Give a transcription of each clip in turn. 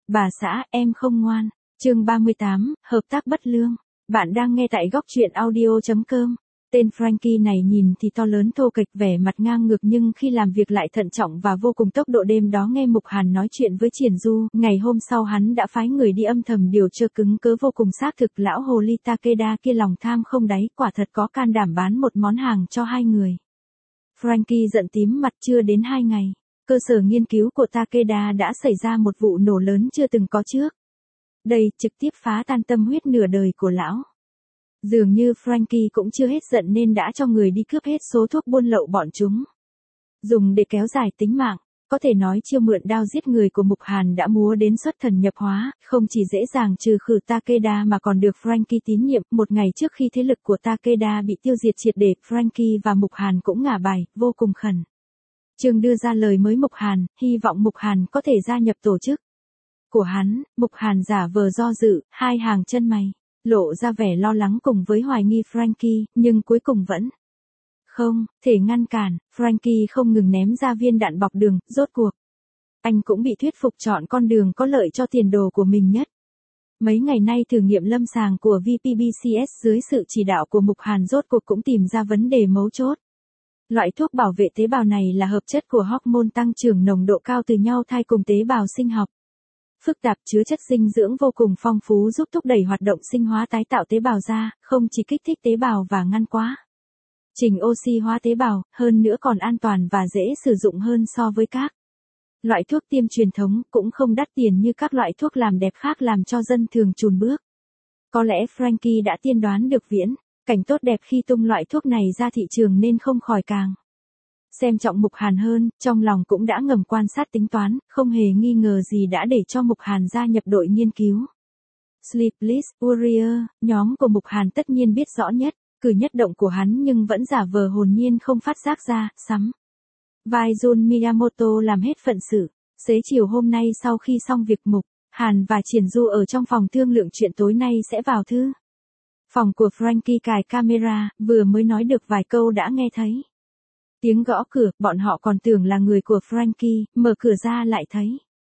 Bà xã, em không ngoan. Chương 38, hợp tác bất lương. Bạn đang nghe tại góc truyện audio.com. Tên Frankie này nhìn thì to lớn thô kệch, vẻ mặt ngang ngược, nhưng khi làm việc lại thận trọng và vô cùng tốc độ. Đêm đó nghe Mục Hàn nói chuyện với Triển Du, ngày hôm sau hắn đã phái người đi âm thầm điều tra cứng cớ vô cùng xác thực lão hồ ly Takeda kia lòng tham không đáy, quả thật có can đảm bán một món hàng cho hai người. Frankie giận tím mặt. Chưa đến 2 ngày, cơ sở nghiên cứu của Takeda đã xảy ra một vụ nổ lớn chưa từng có trước. Đây trực tiếp phá tan tâm huyết nửa đời của lão. Dường như Frankie cũng chưa hết giận nên đã cho người đi cướp hết số thuốc buôn lậu bọn chúng, dùng để kéo dài tính mạng. Có thể nói chiêu mượn đao giết người của Mục Hàn đã múa đến xuất thần nhập hóa, không chỉ dễ dàng trừ khử Takeda mà còn được Frankie tín nhiệm. Một ngày trước khi thế lực của Takeda bị tiêu diệt triệt để, Frankie và Mục Hàn cũng ngả bài, vô cùng khẩn trương đưa ra lời mới Mục Hàn, hy vọng Mục Hàn có thể gia nhập tổ chức của hắn. Mục Hàn giả vờ do dự, hai hàng chân mày lộ ra vẻ lo lắng cùng với hoài nghi Frankie, nhưng cuối cùng vẫn không thể ngăn cản. Frankie không ngừng ném ra viên đạn bọc đường, rốt cuộc anh cũng bị thuyết phục chọn con đường có lợi cho tiền đồ của mình nhất. Mấy ngày nay thử nghiệm lâm sàng của VPBCS dưới sự chỉ đạo của Mục Hàn rốt cuộc cũng tìm ra vấn đề mấu chốt. Loại thuốc bảo vệ tế bào này là hợp chất của hormone tăng trưởng nồng độ cao từ nhau thai cùng tế bào sinh học. Phức tạp, chứa chất dinh dưỡng vô cùng phong phú, giúp thúc đẩy hoạt động sinh hóa tái tạo tế bào da, không chỉ kích thích tế bào và ngăn quá trình oxy hóa tế bào, hơn nữa còn an toàn và dễ sử dụng hơn so với các loại thuốc tiêm truyền thống, cũng không đắt tiền như các loại thuốc làm đẹp khác làm cho dân thường chùn bước. Có lẽ Frankie đã tiên đoán được viễn cảnh tốt đẹp khi tung loại thuốc này ra thị trường nên không khỏi càng xem trọng Mục Hàn hơn, trong lòng cũng đã ngầm quan sát tính toán, không hề nghi ngờ gì đã để cho Mục Hàn gia nhập đội nghiên cứu. Sleepless Warrior, nhóm của Mục Hàn tất nhiên biết rõ nhất cử nhất động của hắn, nhưng vẫn giả vờ hồn nhiên không phát giác ra, sắm vai Jun Miyamoto làm hết phận sự. Xế chiều hôm nay sau khi xong việc, Mục Hàn và Triển Du ở trong phòng thương lượng chuyện tối nay sẽ vào thư phòng của Frankie cài camera, vừa mới nói được vài câu đã nghe thấy tiếng gõ cửa. Bọn họ còn tưởng là người của Frankie, mở cửa ra lại thấy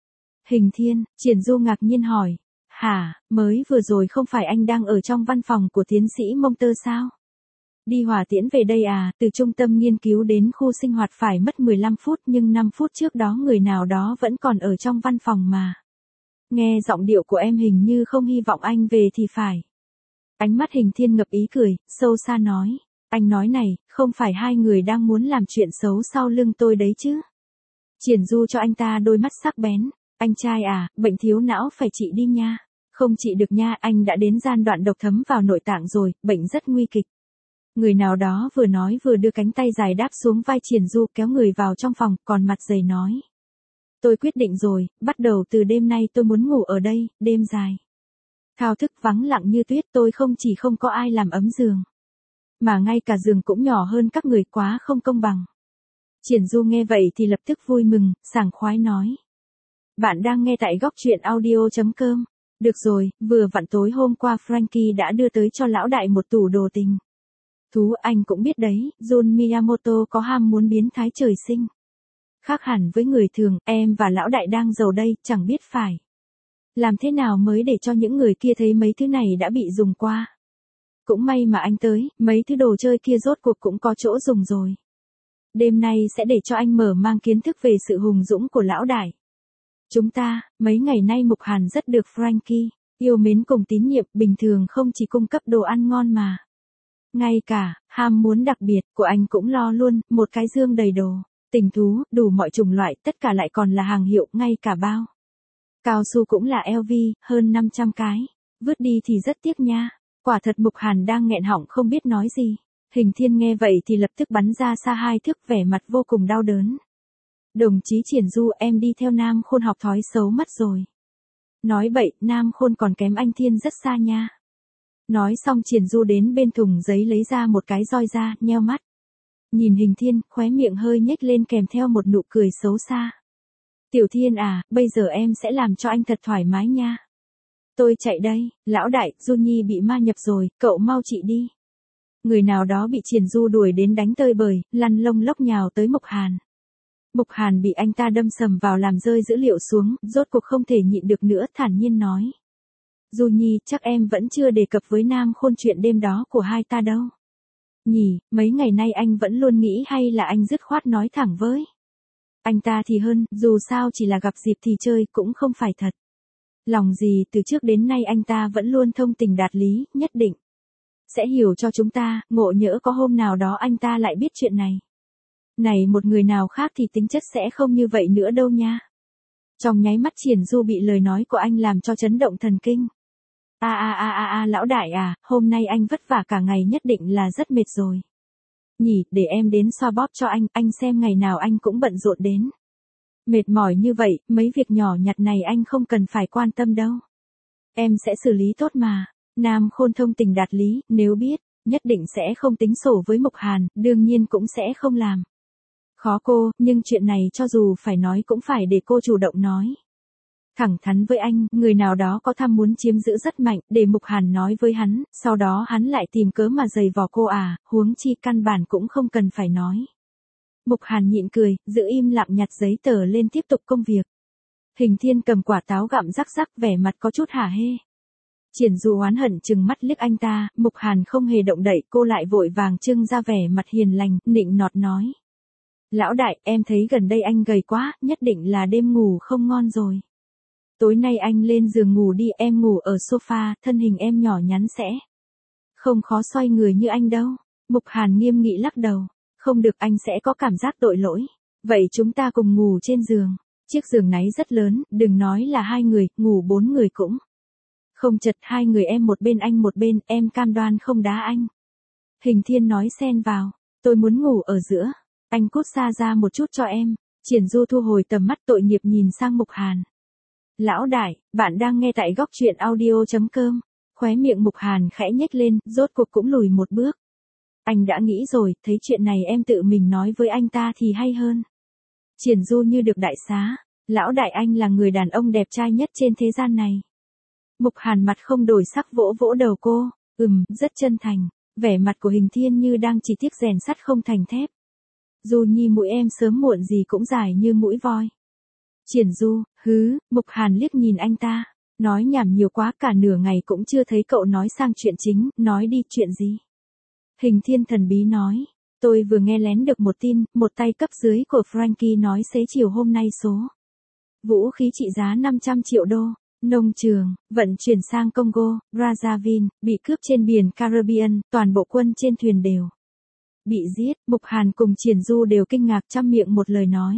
Hình Thiên. Triển Du ngạc nhiên hỏi, hả, mới vừa rồi không phải anh đang ở trong văn phòng của tiến sĩ Monter sao? Đi hỏa tiễn về đây à? Từ trung tâm nghiên cứu đến khu sinh hoạt phải mất 15 phút, nhưng 5 phút trước đó người nào đó vẫn còn ở trong văn phòng mà. Nghe giọng điệu của em hình như không hy vọng anh về thì phải. Ánh mắt Hình Thiên ngập ý cười, sâu xa nói, anh nói này, không phải hai người đang muốn làm chuyện xấu sau lưng tôi đấy chứ? Triển Du cho anh ta đôi mắt sắc bén, anh trai à, bệnh thiếu não phải trị đi nha. Không trị được nha, anh đã đến giai đoạn độc thấm vào nội tạng rồi, bệnh rất nguy kịch. Người nào đó vừa nói vừa đưa cánh tay dài đáp xuống vai Triển Du, kéo người vào trong phòng, còn mặt dày nói, tôi quyết định rồi, bắt đầu từ đêm nay tôi muốn ngủ ở đây, đêm dài thao thức vắng lặng như tuyết, tôi không chỉ không có ai làm ấm giường, mà ngay cả giường cũng nhỏ hơn các người, quá không công bằng. Triển Du nghe vậy thì lập tức vui mừng, sảng khoái nói, bạn đang nghe tại góc truyện audio.com. Được rồi, vừa vặn tối hôm qua Frankie đã đưa tới cho lão đại một tủ đồ tình thú. Anh cũng biết đấy, Jun Miyamoto có ham muốn biến thái trời sinh. Khác hẳn với người thường, em và lão đại đang giàu đây, chẳng biết phải làm thế nào mới để cho những người kia thấy mấy thứ này đã bị dùng qua. Cũng may mà anh tới, mấy thứ đồ chơi kia rốt cuộc cũng có chỗ dùng rồi. Đêm nay sẽ để cho anh mở mang kiến thức về sự hùng dũng của lão đại chúng ta. Mấy ngày nay Mục Hàn rất được Frankie yêu mến cùng tín nhiệm, bình thường không chỉ cung cấp đồ ăn ngon mà ngay cả ham muốn đặc biệt của anh cũng lo luôn, một cái dương đầy đồ tình thú, đủ mọi chủng loại, tất cả lại còn là hàng hiệu, ngay cả bao cao su cũng là LV, hơn 500 cái. Vứt đi thì rất tiếc nha. Quả thật Mục Hàn đang nghẹn họng không biết nói gì. Hình Thiên nghe vậy thì lập tức bắn ra xa 2 thước, vẻ mặt vô cùng đau đớn. Đồng chí Triển Du, em đi theo Nam Khôn học thói xấu mất rồi. Nói bậy, Nam Khôn còn kém anh Thiên rất xa nha. Nói xong Triển Du đến bên thùng giấy lấy ra một cái roi ra, nheo mắt nhìn Hình Thiên, khóe miệng hơi nhếch lên kèm theo một nụ cười xấu xa. Tiểu Thiên à, bây giờ em sẽ làm cho anh thật thoải mái nha. Tôi chạy đây, lão đại, Du Nhi bị ma nhập rồi, cậu mau trị đi. Người nào đó bị Triển Du đuổi đến đánh tơi bời, lăn lông lốc nhào tới Mục Hàn. Mục Hàn bị anh ta đâm sầm vào làm rơi dữ liệu xuống, rốt cuộc không thể nhịn được nữa, thản nhiên nói. Du Nhi, chắc em vẫn chưa đề cập với Nam Khôn chuyện đêm đó của hai ta đâu. Nhỉ, mấy ngày nay anh vẫn luôn nghĩ hay là anh dứt khoát nói thẳng với. Anh ta thì hơn, dù sao chỉ là gặp dịp thì chơi cũng không phải thật. Lòng gì từ trước đến nay anh ta vẫn luôn thông tình đạt lý, nhất định sẽ hiểu cho chúng ta, ngộ nhỡ có hôm nào đó anh ta lại biết chuyện này. Này một người nào khác thì tính chất sẽ không như vậy nữa đâu nha. Trong nháy mắt Triển Du bị lời nói của anh làm cho chấn động thần kinh. Lão đại à, hôm nay anh vất vả cả ngày nhất định là rất mệt rồi. Nhỉ, để em đến xoa bóp cho anh xem ngày nào anh cũng bận rộn đến. Mệt mỏi như vậy, mấy việc nhỏ nhặt này anh không cần phải quan tâm đâu. Em sẽ xử lý tốt mà. Nam Khôn thông tình đạt lý, nếu biết, nhất định sẽ không tính sổ với Mục Hàn, đương nhiên cũng sẽ không làm khó cô, nhưng chuyện này cho dù phải nói cũng phải để cô chủ động nói. Thẳng thắn với anh, người nào đó có tham muốn chiếm giữ rất mạnh, để Mục Hàn nói với hắn, sau đó hắn lại tìm cớ mà giày vò cô à, huống chi căn bản cũng không cần phải nói. Mục Hàn nhịn cười, giữ im lặng nhặt giấy tờ lên tiếp tục công việc. Hình Thiên cầm quả táo gặm rắc rắc, vẻ mặt có chút hả hê. Triển Du oán hận chừng mắt liếc anh ta, Mục Hàn không hề động đậy, cô lại vội vàng trưng ra vẻ mặt hiền lành, nịnh nọt nói. Lão đại, em thấy gần đây anh gầy quá, nhất định là đêm ngủ không ngon rồi. Tối nay anh lên giường ngủ đi, em ngủ ở sofa, thân hình em nhỏ nhắn sẽ không khó xoay người như anh đâu. Mục Hàn nghiêm nghị lắc đầu. Không được, anh sẽ có cảm giác tội lỗi. Vậy chúng ta cùng ngủ trên giường. Chiếc giường náy rất lớn, đừng nói là 2 người, ngủ 4 người cũng không chật, 2 người em một bên anh một bên, em cam đoan không đá anh. Hình Thiên nói xen vào. Tôi muốn ngủ ở giữa. Anh cút xa ra một chút cho em. Triển Du thu hồi tầm mắt tội nghiệp nhìn sang Mục Hàn. Lão đại, bạn đang nghe tại góc truyện audio.com. Khóe miệng Mục Hàn khẽ nhếch lên, rốt cuộc cũng lùi một bước. Anh đã nghĩ rồi, thấy chuyện này em tự mình nói với anh ta thì hay hơn. Triển Du như được đại xá. Lão đại, anh là người đàn ông đẹp trai nhất trên thế gian này. Mục Hàn mặt không đổi sắc vỗ vỗ đầu cô. Rất chân thành. Vẻ mặt của Hình Thiên như đang chỉ tiếc rèn sắt không thành thép. Du Nhi, mũi em sớm muộn gì cũng dài như mũi voi. Triển Du, Mục Hàn liếc nhìn anh ta. Nói nhảm nhiều quá, cả nửa ngày cũng chưa thấy cậu nói sang chuyện chính, nói đi, chuyện gì? Hình Thiên thần bí nói. Tôi vừa nghe lén được một tin, một tay cấp dưới của Frankie nói xế chiều hôm nay số vũ khí trị giá 500 triệu đô, nông trường, vận chuyển sang Congo, Brazzaville, bị cướp trên biển Caribbean, toàn bộ quân trên thuyền đều bị giết. Mục Hàn cùng Triển Du đều kinh ngạc trăm miệng một lời nói.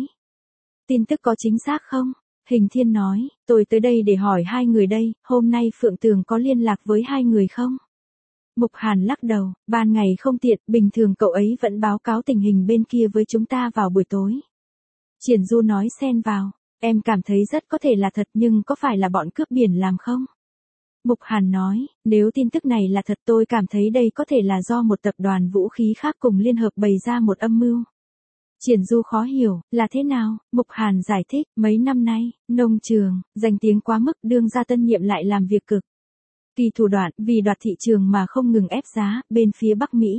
Tin tức có chính xác không? Hình Thiên nói, tôi tới đây để hỏi 2 người đây, hôm nay Phượng Tường có liên lạc với 2 người không? Mục Hàn lắc đầu, ban ngày không tiện, bình thường cậu ấy vẫn báo cáo tình hình bên kia với chúng ta vào buổi tối. Triển Du nói xen vào, em cảm thấy rất có thể là thật, nhưng có phải là bọn cướp biển làm không? Mục Hàn nói, nếu tin tức này là thật tôi cảm thấy đây có thể là do một tập đoàn vũ khí khác cùng liên hợp bày ra một âm mưu. Triển Du khó hiểu, là thế nào? Mục Hàn giải thích, mấy năm nay, nông trường, danh tiếng quá mức, đương gia tân nhiệm lại làm việc cực kỳ thủ đoạn, vì đoạt thị trường mà không ngừng ép giá, bên phía Bắc Mỹ.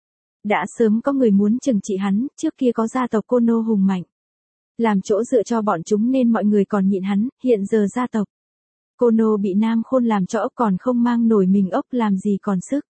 Đã sớm có người muốn trừng trị hắn, trước kia có gia tộc Kono hùng mạnh. Làm chỗ dựa cho bọn chúng nên mọi người còn nhịn hắn, hiện giờ gia tộc Kono bị Nam Khôn làm cho ốc còn không mang nổi mình ốc làm gì còn sức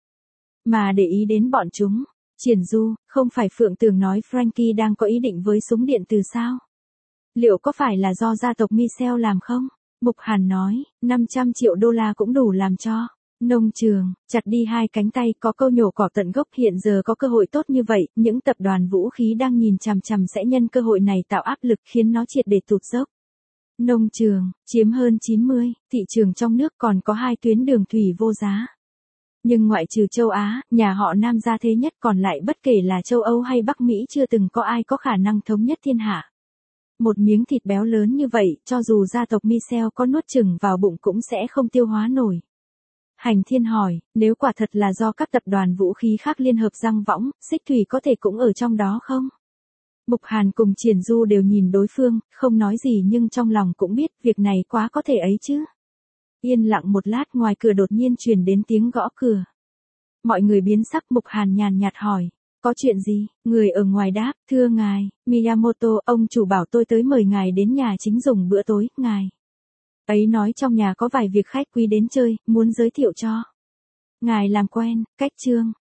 mà để ý đến bọn chúng. Triển Du, không phải Phượng Tường nói Frankie đang có ý định với súng điện từ sao? Liệu có phải là do gia tộc Michel làm không? Mục Hàn nói, 500 triệu đô la cũng đủ làm cho nông trường chặt đi 2 cánh tay, có câu nhổ cỏ tận gốc. Hiện giờ có cơ hội tốt như vậy, những tập đoàn vũ khí đang nhìn chằm chằm sẽ nhân cơ hội này tạo áp lực khiến nó triệt để tụt dốc. Nông trường chiếm hơn 90, thị trường trong nước còn có 2 tuyến đường thủy vô giá. Nhưng ngoại trừ châu Á, nhà họ Nam gia thế nhất, còn lại bất kể là châu Âu hay Bắc Mỹ chưa từng có ai có khả năng thống nhất thiên hạ. Một miếng thịt béo lớn như vậy, cho dù gia tộc Michel có nuốt chửng vào bụng cũng sẽ không tiêu hóa nổi. Hành Thiên hỏi, nếu quả thật là do các tập đoàn vũ khí khác liên hợp giăng võng, Xích Thủy có thể cũng ở trong đó không? Mục Hàn cùng Triển Du đều nhìn đối phương, không nói gì nhưng trong lòng cũng biết việc này quá có thể ấy chứ. Yên lặng một lát, ngoài cửa đột nhiên truyền đến tiếng gõ cửa. Mọi người biến sắc. Mục Hàn nhàn nhạt hỏi, Có chuyện gì? Người ở ngoài đáp, thưa ngài, Miyamoto, ông chủ bảo tôi tới mời ngài đến nhà chính dùng bữa tối, ngài ấy nói trong nhà có vài việc khách quý đến chơi, muốn giới thiệu cho ngài làm quen. Cách chương